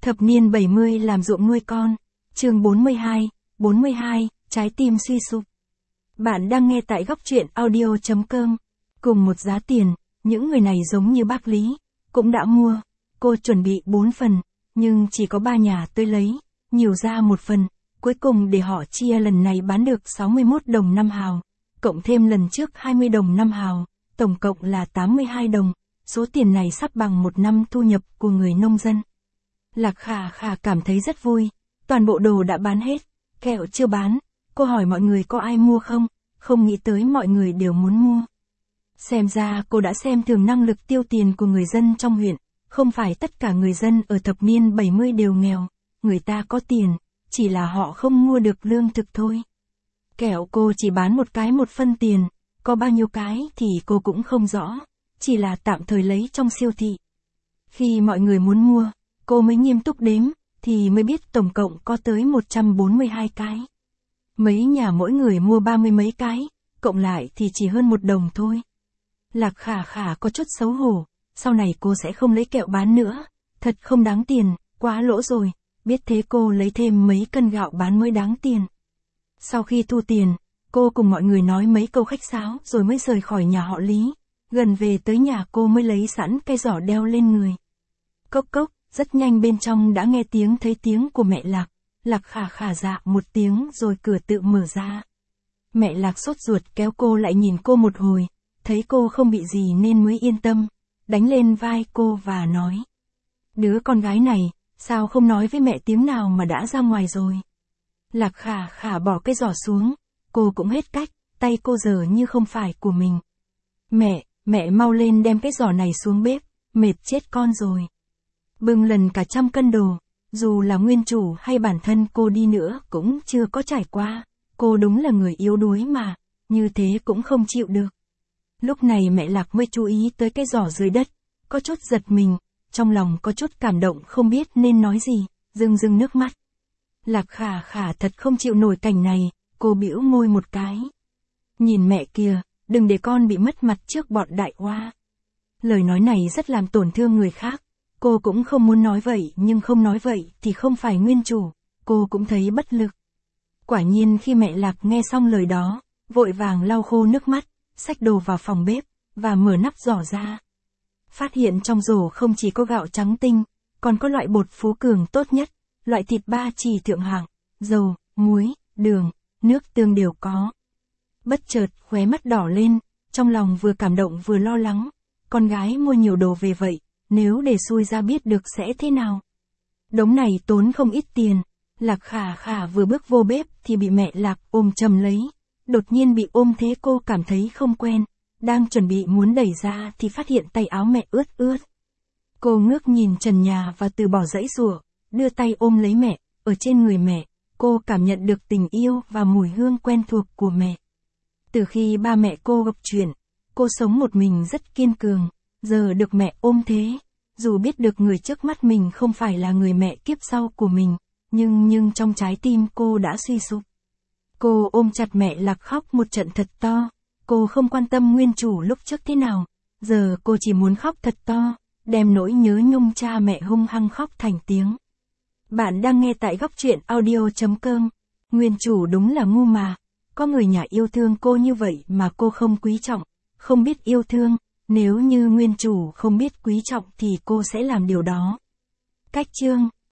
Thập niên 70 làm ruộng nuôi con. Chương 42, trái tim suy sụp. Bạn đang nghe tại góc truyện audio.com. Cùng một giá tiền, những người này giống như bác Lý, cũng đã mua. Cô chuẩn bị 4 phần, nhưng chỉ có 3 nhà tới lấy, nhiều ra 1 phần. Cuối cùng để họ chia lần này bán được 61 đồng 5 hào, cộng thêm lần trước 20 đồng 5 hào, tổng cộng là 82 đồng. Số tiền này sắp bằng 1 năm thu nhập của người nông dân. Lạc Khả Khả cảm thấy rất vui, toàn bộ đồ đã bán hết, kẹo chưa bán. Cô hỏi mọi người có ai mua không nghĩ tới mọi người đều muốn mua. Xem ra cô đã xem thường năng lực tiêu tiền của người dân trong huyện, không phải tất cả người dân ở thập niên 70 đều nghèo, người ta có tiền, chỉ là họ không mua được lương thực thôi. Kẹo cô chỉ bán một cái 1 phân tiền, có bao nhiêu cái thì cô cũng không rõ, chỉ là tạm thời lấy trong siêu thị. Khi mọi người muốn mua, cô mới nghiêm túc đếm, thì mới biết tổng cộng có tới 142 cái. Mấy nhà mỗi người mua 30 mấy cái, cộng lại thì chỉ hơn 1 đồng thôi. Lạc Khả Khả có chút xấu hổ, sau này cô sẽ không lấy kẹo bán nữa, thật không đáng tiền, quá lỗ rồi, biết thế cô lấy thêm mấy cân gạo bán mới đáng tiền. Sau khi thu tiền, cô cùng mọi người nói mấy câu khách sáo rồi mới rời khỏi nhà họ Lý, gần về tới nhà cô mới lấy sẵn cây giỏ đeo lên người. Cốc cốc, rất nhanh bên trong đã nghe thấy tiếng của mẹ Lạc. Lạc Khả Khả dạ một tiếng rồi cửa tự mở ra. Mẹ Lạc sốt ruột kéo cô lại nhìn cô một hồi, thấy cô không bị gì nên mới yên tâm, đánh lên vai cô và nói. Đứa con gái này, sao không nói với mẹ tiếng nào mà đã ra ngoài rồi. Lạc Khả Khả bỏ cái giỏ xuống, cô cũng hết cách, tay cô giờ như không phải của mình. Mẹ mau lên đem cái giỏ này xuống bếp, mệt chết con rồi. Bưng lần cả 100 cân đồ, dù là nguyên chủ hay bản thân cô đi nữa cũng chưa có trải qua, cô đúng là người yếu đuối mà, như thế cũng không chịu được. Lúc này mẹ Lạc mới chú ý tới cái giỏ dưới đất, có chút giật mình, trong lòng có chút cảm động không biết nên nói gì, rưng nước mắt. Lạc Khả Khả thật không chịu nổi cảnh này, cô bĩu môi một cái. Nhìn mẹ kìa, đừng để con bị mất mặt trước bọn đại oa. Lời nói này rất làm tổn thương người khác. Cô cũng không muốn nói vậy nhưng không nói vậy thì không phải nguyên chủ, cô cũng thấy bất lực. Quả nhiên khi mẹ Lạc nghe xong lời đó, vội vàng lau khô nước mắt, xách đồ vào phòng bếp, và mở nắp giỏ ra. Phát hiện trong rổ không chỉ có gạo trắng tinh, còn có loại bột Phú Cường tốt nhất, loại thịt ba chỉ thượng hạng, dầu, muối, đường, nước tương đều có. Bất chợt khóe mắt đỏ lên, trong lòng vừa cảm động vừa lo lắng, con gái mua nhiều đồ về vậy. Nếu để xui ra biết được sẽ thế nào. Đống này tốn không ít tiền. Lạc Khả Khả vừa bước vô bếp thì bị mẹ Lạc ôm chầm lấy. Đột nhiên bị ôm thế cô cảm thấy không quen. Đang chuẩn bị muốn đẩy ra thì phát hiện tay áo mẹ ướt. Cô ngước nhìn trần nhà và từ bỏ dãy giụa, đưa tay ôm lấy mẹ. Ở trên người mẹ, cô cảm nhận được tình yêu và mùi hương quen thuộc của mẹ. Từ khi ba mẹ cô gặp chuyện, cô sống một mình rất kiên cường. Giờ được mẹ ôm thế, dù biết được người trước mắt mình không phải là người mẹ kiếp sau của mình, nhưng trong trái tim cô đã suy sụp. Cô ôm chặt mẹ Lạc khóc một trận thật to, cô không quan tâm nguyên chủ lúc trước thế nào, giờ cô chỉ muốn khóc thật to, đem nỗi nhớ nhung cha mẹ hung hăng khóc thành tiếng. Bạn đang nghe tại góc truyện audio.com, nguyên chủ đúng là ngu mà, có người nhà yêu thương cô như vậy mà cô không quý trọng, không biết yêu thương. Nếu như nguyên chủ không biết quý trọng thì cô sẽ làm điều đó. Cách chương